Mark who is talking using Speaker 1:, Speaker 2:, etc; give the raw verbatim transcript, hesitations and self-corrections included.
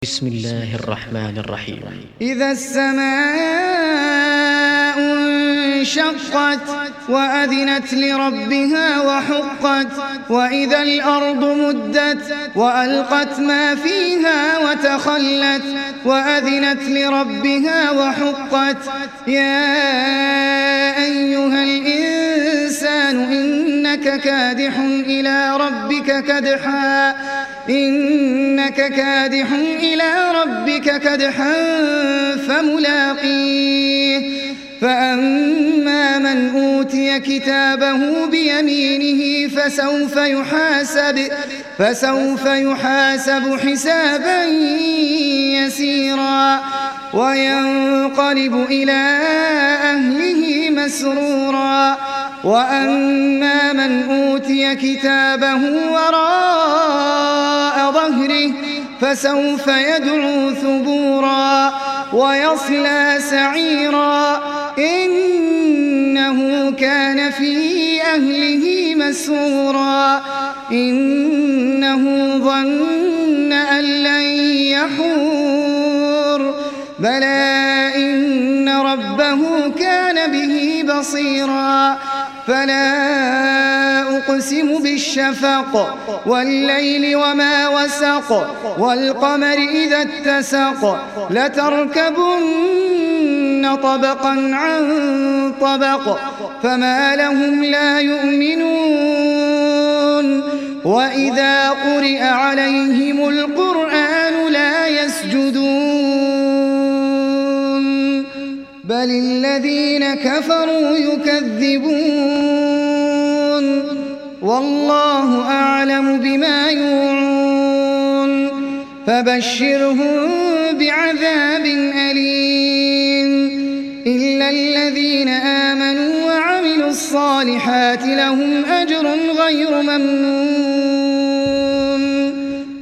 Speaker 1: بسم الله الرحمن الرحيم.
Speaker 2: إذا السماء انشقت وأذنت لربها وحقت وإذا الأرض مدت وألقت ما فيها وتخلت وأذنت لربها وحقت يا أيها الإنسان إنك كادح إلى ربك كدحا إنك كادح إلى ربك كدحا فملاقيه فأما من أوتي كتابه بيمينه فسوف يحاسب فسوف يحاسب حسابا يسيرا وينقلب إلى أهله مسرورا وأما من أوتي كتابه وراء ظهره فسوف يدعو ثبورا ويصلى سعيرا إنه كان في أهله مسرورا إنه ظن أن لن يحور بلى إن ربه كان به بصيرا فلا أقسم بالشفق والليل وما وسق والقمر إذا اتسق لتركبن طبقا عن طبق فما لهم لا يؤمنون وإذا قرئ عليهم القرآن لا يسجدون بل الذين كفروا يكذبون والله أعلم بما يوعون فبشرهم بعذاب أليم إلا الذين آمنوا وعملوا الصالحات لهم أجر غير ممنون